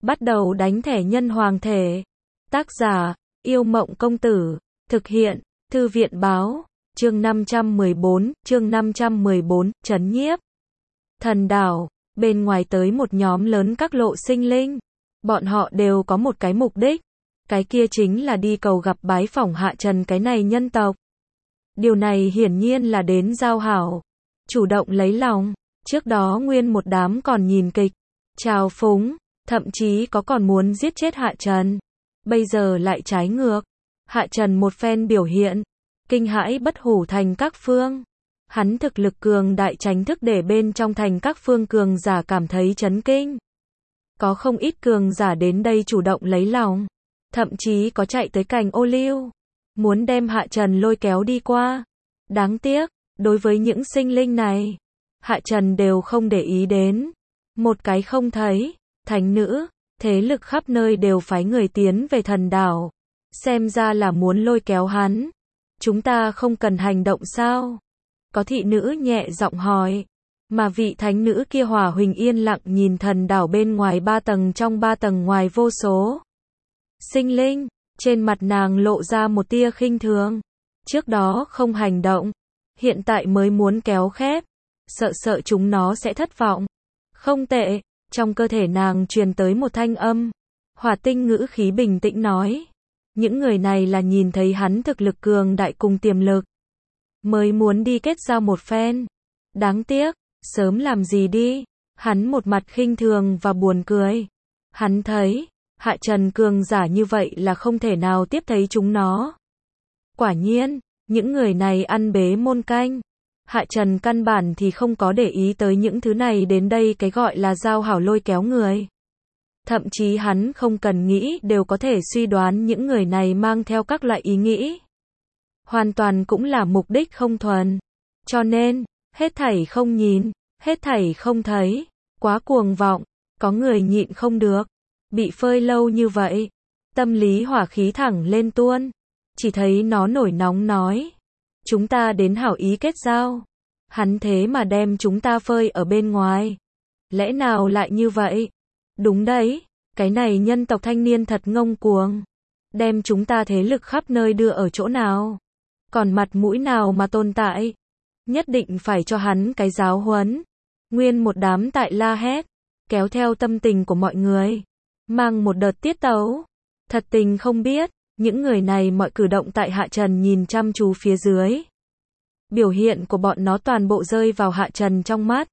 bắt đầu đánh thẻ nhân hoàng thể. Tác giả, Yêu Mộng Công Tử. Thực hiện, Thư viện Báo. Chương 514, trấn nhiếp. Thần đảo, bên ngoài tới một nhóm lớn các lộ sinh linh. Bọn họ đều có một cái mục đích. Cái kia chính là đi cầu gặp bái phỏng Hạ Trần cái này nhân tộc. Điều này hiển nhiên là đến giao hảo. Chủ động lấy lòng. Trước đó nguyên một đám còn nhìn kịch, trào phúng, thậm chí có còn muốn giết chết Hạ Trần. Bây giờ lại trái ngược. Hạ Trần một phen biểu hiện, kinh hãi bất hủ thành các phương. Hắn thực lực cường đại tránh thức để bên trong thành các phương cường giả cảm thấy chấn kinh. Có không ít cường giả đến đây chủ động lấy lòng, thậm chí có chạy tới cành ô liu, muốn đem Hạ Trần lôi kéo đi qua. Đáng tiếc, đối với những sinh linh này, Hạ Trần đều không để ý đến. Một cái không thấy, thánh nữ, thế lực khắp nơi đều phái người tiến về thần đảo. Xem ra là muốn lôi kéo hắn. Chúng ta không cần hành động sao? Có thị nữ nhẹ giọng hỏi. Mà vị thánh nữ kia Hòa Huỳnh yên lặng nhìn thần đảo bên ngoài 3 tầng trong 3 tầng ngoài vô số sinh linh. Trên mặt nàng lộ ra một tia khinh thường. Trước đó không hành động, hiện tại mới muốn kéo khép. Sợ chúng nó sẽ thất vọng. Không tệ, trong cơ thể nàng truyền tới một thanh âm. Hỏa Tinh ngữ khí bình tĩnh nói. Những người này là nhìn thấy hắn thực lực cường đại cùng tiềm lực, mới muốn đi kết giao một phen. Đáng tiếc, sớm làm gì đi. Hắn một mặt khinh thường và buồn cười. Hắn thấy, Hạ Trần cường giả như vậy là không thể nào tiếp thấy chúng nó. Quả nhiên, những người này ăn bế môn canh. Hạ Trần căn bản thì không có để ý tới những thứ này, đến đây cái gọi là giao hảo lôi kéo người. Thậm chí hắn không cần nghĩ đều có thể suy đoán những người này mang theo các loại ý nghĩ. Hoàn toàn cũng là mục đích không thuần. Cho nên, hết thảy không nhìn, hết thảy không thấy. Quá cuồng vọng, có người nhịn không được. Bị phơi lâu như vậy, tâm lý hỏa khí thẳng lên tuôn. Chỉ thấy nó nổi nóng nói. Chúng ta đến hảo ý kết giao. Hắn thế mà đem chúng ta phơi ở bên ngoài. Lẽ nào lại như vậy? Đúng đấy, cái này nhân tộc thanh niên thật ngông cuồng. Đem chúng ta thế lực khắp nơi đưa ở chỗ nào? Còn mặt mũi nào mà tồn tại? Nhất định phải cho hắn cái giáo huấn. Nguyên một đám tại la hét, kéo theo tâm tình của mọi người. Mang một đợt tiết tấu. Thật tình không biết, những người này mọi cử động tại Hạ Trần nhìn chăm chú phía dưới. Biểu hiện của bọn nó toàn bộ rơi vào Hạ Trần trong mắt.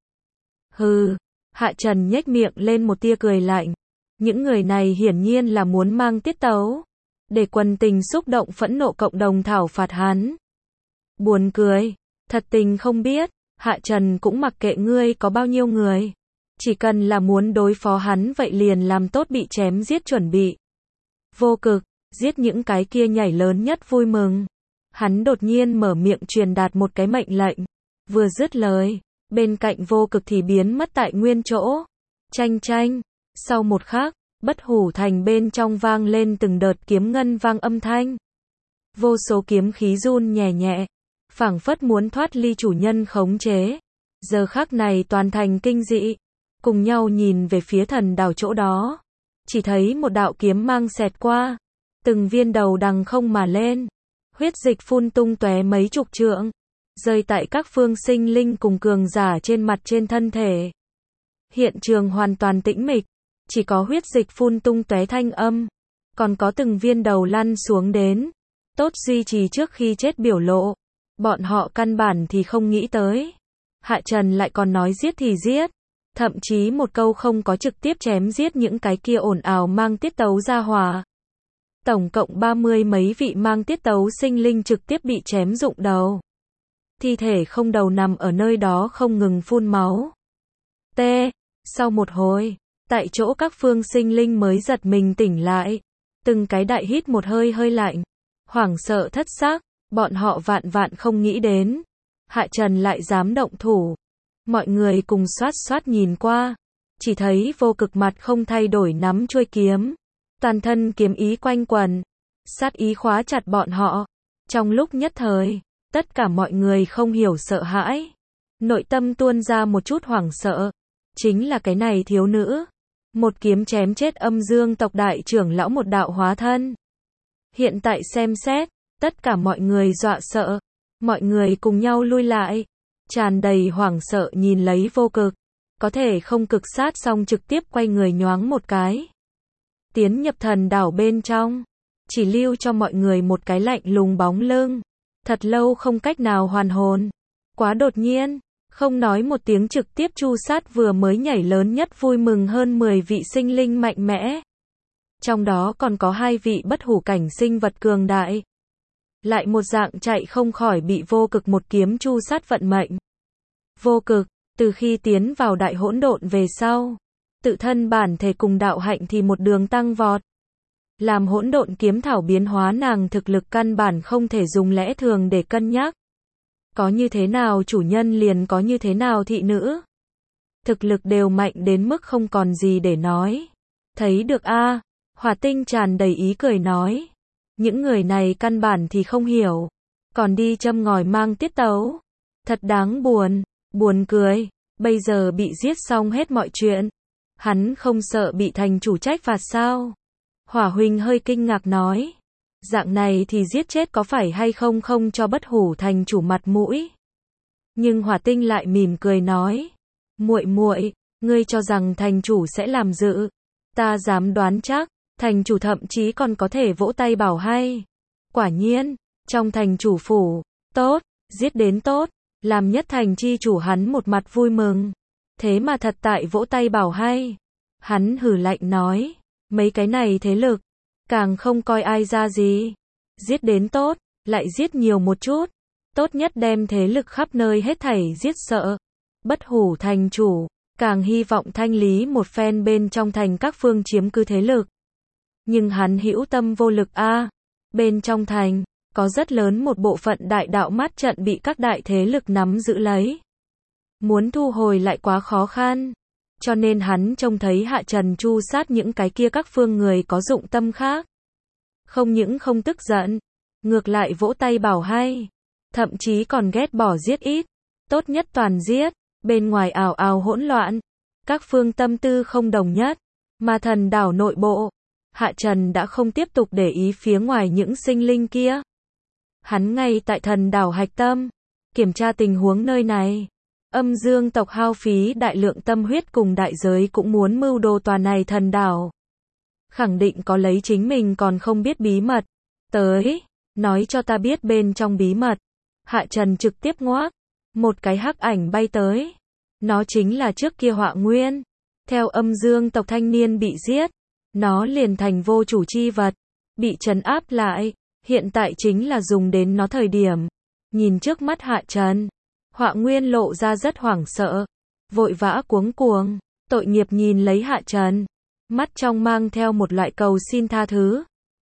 Hừ, Hạ Trần nhếch miệng lên một tia cười lạnh. Những người này hiển nhiên là muốn mang tiết tấu, để quần tình xúc động phẫn nộ cộng đồng thảo phạt hắn. Buồn cười, thật tình không biết, Hạ Trần cũng mặc kệ ngươi có bao nhiêu người. Chỉ cần là muốn đối phó hắn vậy liền làm tốt bị chém giết chuẩn bị. Vô Cực, giết những cái kia nhảy lớn nhất vui mừng. Hắn đột nhiên mở miệng truyền đạt một cái mệnh lệnh. Vừa dứt lời, bên cạnh Vô Cực thì biến mất tại nguyên chỗ. Chanh. Sau một khắc, bất hủ thành bên trong vang lên từng đợt kiếm ngân vang âm thanh. Vô số kiếm khí run nhẹ nhẹ, phảng phất muốn thoát ly chủ nhân khống chế. Giờ khắc này toàn thành kinh dị, cùng nhau nhìn về phía thần đảo chỗ đó. Chỉ thấy một đạo kiếm mang xẹt qua, từng viên đầu đằng không mà lên. Huyết dịch phun tung tóe mấy chục trượng, rơi tại các phương sinh linh cùng cường giả trên mặt trên thân thể. Hiện trường hoàn toàn tĩnh mịch, chỉ có huyết dịch phun tung tóe thanh âm, còn có từng viên đầu lăn xuống đến. Tốt duy trì trước khi chết biểu lộ, bọn họ căn bản thì không nghĩ tới. Hạ Trần lại còn nói giết thì giết, thậm chí một câu không có trực tiếp chém giết những cái kia ồn ào mang tiết tấu ra hỏa. Tổng cộng 30 mấy vị mang tiết tấu sinh linh trực tiếp bị chém rụng đầu. Thi thể không đầu nằm ở nơi đó không ngừng phun máu. Sau một hồi, tại chỗ các phương sinh linh mới giật mình tỉnh lại. Từng cái đại hít một hơi lạnh. Hoảng sợ thất xác, bọn họ vạn không nghĩ đến. Hạ Trần lại dám động thủ. Mọi người cùng xoát nhìn qua. Chỉ thấy Vô Cực mặt không thay đổi nắm chuôi kiếm. Toàn thân kiếm ý quanh quần, sát ý khóa chặt bọn họ. Trong lúc nhất thời, tất cả mọi người không hiểu sợ hãi. Nội tâm tuôn ra một chút hoảng sợ. Chính là cái này thiếu nữ. một kiếm chém chết Âm Dương tộc đại trưởng lão một đạo hóa thân. Hiện tại xem xét, tất cả mọi người dọa sợ, mọi người cùng nhau lui lại, tràn đầy hoảng sợ nhìn lấy Vô Cực, có thể không cực sát xong trực tiếp quay người nhoáng một cái, tiến nhập thần đảo bên trong, chỉ lưu cho mọi người một cái lạnh lùng bóng lưng, thật lâu không cách nào hoàn hồn, quá đột nhiên, không nói một tiếng trực tiếp chu sát vừa mới nhảy lớn nhất vui mừng hơn 10 vị sinh linh mạnh mẽ. Trong đó còn có 2 vị bất hủ cảnh sinh vật cường đại. Lại một dạng chạy không khỏi bị Vô Cực một kiếm chu sát vận mệnh. Vô Cực, từ khi tiến vào đại hỗn độn về sau, tự thân bản thể cùng đạo hạnh thì một đường tăng vọt. Làm hỗn độn kiếm thảo biến hóa nàng thực lực căn bản không thể dùng lẽ thường để cân nhắc. Có như thế nào chủ nhân liền có như thế nào thị nữ. Thực lực đều mạnh đến mức không còn gì để nói. Thấy được a, Hỏa Tinh tràn đầy ý cười nói. Những người này căn bản thì không hiểu. Còn đi châm ngòi mang tiết tấu. Thật đáng buồn, buồn cười. Bây giờ bị giết xong hết mọi chuyện. Hắn không sợ bị thành chủ trách phạt sao? Hỏa Huynh hơi kinh ngạc nói. Dạng này thì giết chết có phải hay không không cho bất hủ thành chủ mặt mũi. Nhưng Hỏa Tinh lại mỉm cười nói. Muội muội, ngươi cho rằng thành chủ sẽ làm dự. Ta dám đoán chắc, thành chủ thậm chí còn có thể vỗ tay bảo hay. Quả nhiên, trong thành chủ phủ, tốt, giết đến tốt, làm nhất thành chi chủ hắn một mặt vui mừng. Thế mà thật tại vỗ tay bảo hay. Hắn hừ lạnh nói, mấy cái này thế lực, càng không coi ai ra gì. Giết đến tốt, lại giết nhiều một chút. Tốt nhất đem thế lực khắp nơi hết thảy giết sợ. Bất hủ thành chủ, càng hy vọng thanh lý một phen bên trong thành các phương chiếm cứ thế lực. Nhưng hắn hữu tâm vô lực a. Bên trong thành, có rất lớn một bộ phận đại đạo mắt trận bị các đại thế lực nắm giữ lấy. Muốn thu hồi lại quá khó khăn. Cho nên hắn trông thấy Hạ Trần chu sát những cái kia các phương người có dụng tâm khác. Không những không tức giận, ngược lại vỗ tay bảo hay. Thậm chí còn ghét bỏ giết ít. Tốt nhất toàn giết, bên ngoài ào ào hỗn loạn. Các phương tâm tư không đồng nhất. Mà thần đảo nội bộ, Hạ Trần đã không tiếp tục để ý phía ngoài những sinh linh kia. Hắn ngay tại thần đảo hạch tâm, kiểm tra tình huống nơi này. Âm Dương tộc hao phí đại lượng tâm huyết cùng đại giới cũng muốn mưu đồ tòa này thần đảo. Khẳng định có lấy chính mình còn không biết bí mật. Tới, nói cho ta biết bên trong bí mật. Hạ Trần trực tiếp ngoác, một cái hắc ảnh bay tới. Nó chính là trước kia Họa Nguyên. Theo Âm Dương tộc thanh niên bị giết, nó liền thành vô chủ chi vật, bị trấn áp lại, hiện tại chính là dùng đến nó thời điểm. Nhìn trước mắt Hạ Trần, Họa Nguyên lộ ra rất hoảng sợ, vội vã cuống cuồng, tội nghiệp nhìn lấy Hạ Trần, mắt trong mang theo một loại cầu xin tha thứ.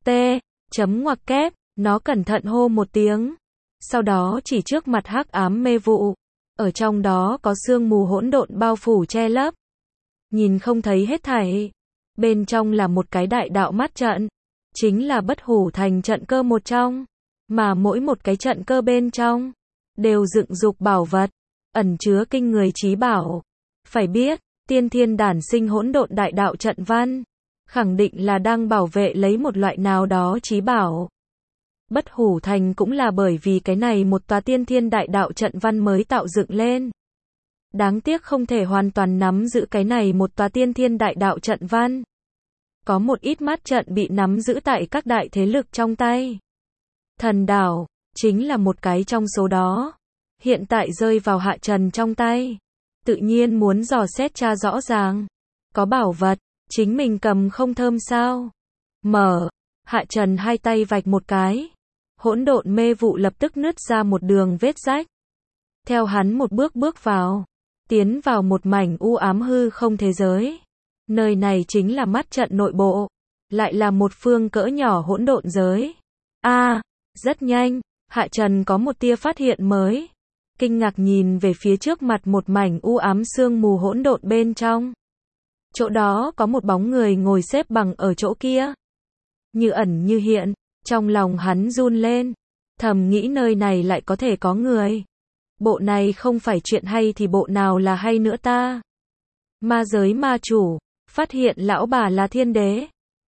Ngoặc kép, nó cẩn thận hô một tiếng, sau đó chỉ trước mặt hắc ám mê vụ, ở trong đó có sương mù hỗn độn bao phủ che lấp, nhìn không thấy hết thảy. Bên trong là một cái đại đạo mắt trận, chính là bất hủ thành trận cơ một trong, mà mỗi một cái trận cơ bên trong đều dựng dục bảo vật, ẩn chứa kinh người trí bảo. Phải biết, tiên thiên đản sinh hỗn độn đại đạo trận văn, khẳng định là đang bảo vệ lấy một loại nào đó trí bảo. Bất hủ thành cũng là bởi vì cái này một tòa tiên thiên đại đạo trận văn mới tạo dựng lên. Đáng tiếc không thể hoàn toàn nắm giữ cái này một tòa tiên thiên đại đạo trận văn. Có một ít mắt trận bị nắm giữ tại các đại thế lực trong tay. Thần đảo, chính là một cái trong số đó. Hiện tại rơi vào Hạ Trần trong tay. Tự nhiên muốn dò xét tra rõ ràng. Có bảo vật, chính mình cầm không thơm sao? Mở, Hạ Trần hai tay vạch một cái. Hỗn độn mê vụ lập tức nứt ra một đường vết rách. Theo hắn một bước bước vào, tiến vào một mảnh u ám hư không thế giới. Nơi này chính là mắt trận nội bộ, lại là một phương cỡ nhỏ hỗn độn giới. Rất nhanh, Hạ Trần có một tia phát hiện mới. Kinh ngạc nhìn về phía trước mặt một mảnh u ám sương mù hỗn độn bên trong. Chỗ đó có một bóng người ngồi xếp bằng ở chỗ kia. Như ẩn như hiện, trong lòng hắn run lên. Thầm nghĩ nơi này lại có thể có người. Bộ này không phải chuyện hay thì bộ nào là hay nữa ta. Ma giới ma chủ, phát hiện lão bà là thiên đế.